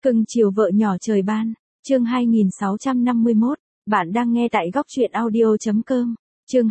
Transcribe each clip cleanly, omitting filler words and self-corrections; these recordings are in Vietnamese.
Cưng chiều vợ nhỏ trời ban, chương 2651, bạn đang nghe tại góc truyện audio.com. Chương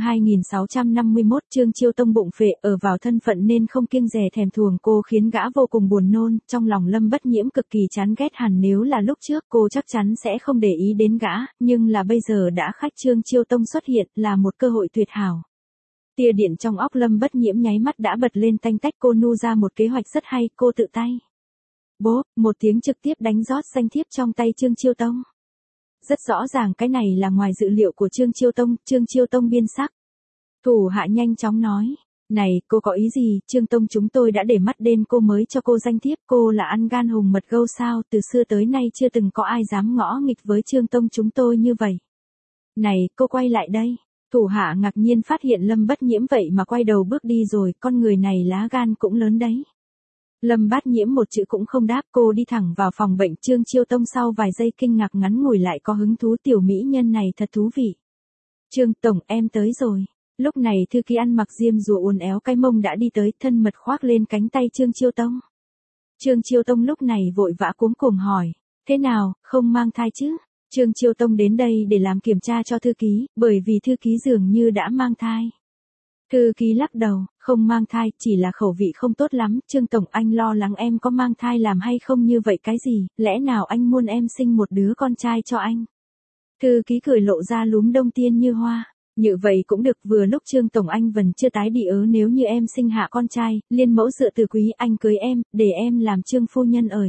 2651 Trương Chiêu Tông bụng phệ ở vào thân phận nên không kiêng dè thèm thuồng cô khiến gã vô cùng buồn nôn, trong lòng Lâm Bất Nhiễm cực kỳ chán ghét hẳn nếu là lúc trước cô chắc chắn sẽ không để ý đến gã, nhưng là bây giờ đã khách Trương Chiêu Tông xuất hiện là một cơ hội tuyệt hảo. Tia điện trong óc Lâm Bất Nhiễm nháy mắt đã bật lên tanh tách, cô nu ra một kế hoạch rất hay, cô tự tay. Bốp, một tiếng trực tiếp đánh rót danh thiếp trong tay Trương Chiêu Tông. Rất rõ ràng cái này là ngoài dự liệu của Trương Chiêu Tông biên sắc. Thủ hạ nhanh chóng nói, này, cô có ý gì, Trương Tông chúng tôi đã để mắt đến cô mới cho cô danh thiếp, cô là ăn gan hùng mật gâu sao, từ xưa tới nay chưa từng có ai dám ngõ nghịch với Trương Tông chúng tôi như vậy. Này, cô quay lại đây. Thủ hạ ngạc nhiên phát hiện Lâm Bất Nhiễm vậy mà quay đầu bước đi rồi, con người này lá gan cũng lớn đấy. Lâm Bát Nhiễm một chữ cũng không đáp, cô đi thẳng vào phòng bệnh. Trương Chiêu Tông sau vài giây kinh ngạc ngắn ngủi lại có hứng thú, tiểu mỹ nhân này thật thú vị. Trương Tổng, em tới rồi. Lúc này thư ký ăn mặc diêm rùa uốn éo cái mông đã đi tới, thân mật khoác lên cánh tay Trương Chiêu Tông. Trương Chiêu Tông lúc này vội vã cuống cuồng hỏi, thế nào, không mang thai chứ? Trương Chiêu Tông đến đây để làm kiểm tra cho thư ký, bởi vì thư ký dường như đã mang thai. Thư ký lắc đầu, không mang thai, chỉ là khẩu vị không tốt lắm. Trương Tổng, anh lo lắng em có mang thai làm hay không như vậy cái gì, lẽ nào anh muốn em sinh một đứa con trai cho anh? Thư ký cười lộ ra lúm đông tiên như hoa. Như vậy cũng được, vừa lúc Trương Tổng anh vẫn chưa tái đi ớ, nếu như em sinh hạ con trai, liên mẫu dựa từ quý, anh cưới em, để em làm Trương phu nhân ởi.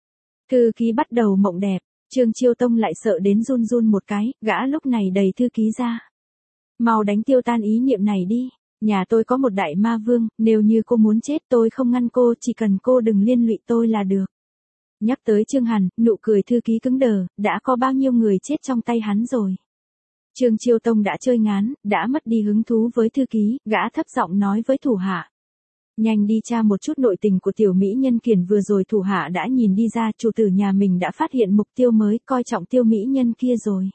Thư ký bắt đầu mộng đẹp, Trương Chiêu Tông lại sợ đến run run một cái, gã lúc này đẩy thư ký ra. Mau đánh tiêu tan ý niệm này đi. Nhà tôi có một đại ma vương, nếu như cô muốn chết tôi không ngăn cô, chỉ cần cô đừng liên lụy tôi là được. Nhắc tới Trương Hàn, nụ cười thư ký cứng đờ, đã có bao nhiêu người chết trong tay hắn rồi. Trương Chiêu Tông đã chơi ngán, đã mất đi hứng thú với thư ký, gã thấp giọng nói với thủ hạ. Nhanh đi tra một chút nội tình của tiểu mỹ nhân Kiền, vừa rồi thủ hạ đã nhìn đi ra, chủ tử nhà mình đã phát hiện mục tiêu mới, coi trọng tiêu mỹ nhân kia rồi.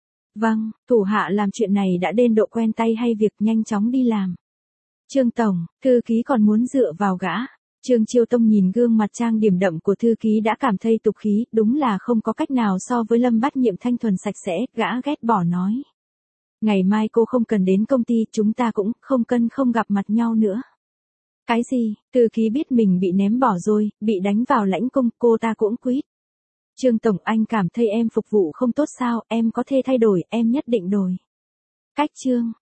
Vâng, thủ hạ làm chuyện này đã đến độ quen tay hay việc, nhanh chóng đi làm. Trương Tổng, thư ký còn muốn dựa vào gã. Trương Chiêu Tông nhìn gương mặt trang điểm đậm của thư ký đã cảm thấy tục khí, đúng là không có cách nào so với Lâm Bát Nhiễm thanh thuần sạch sẽ, gã ghét bỏ nói. Ngày mai cô không cần đến công ty, chúng ta cũng không gặp mặt nhau nữa. Cái gì, thư ký biết mình bị ném bỏ rồi, bị đánh vào lãnh cung, cô ta cũng quýt. Trương Tổng, anh cảm thấy em phục vụ không tốt sao, em có thể thay đổi, em nhất định đổi. Cách Trương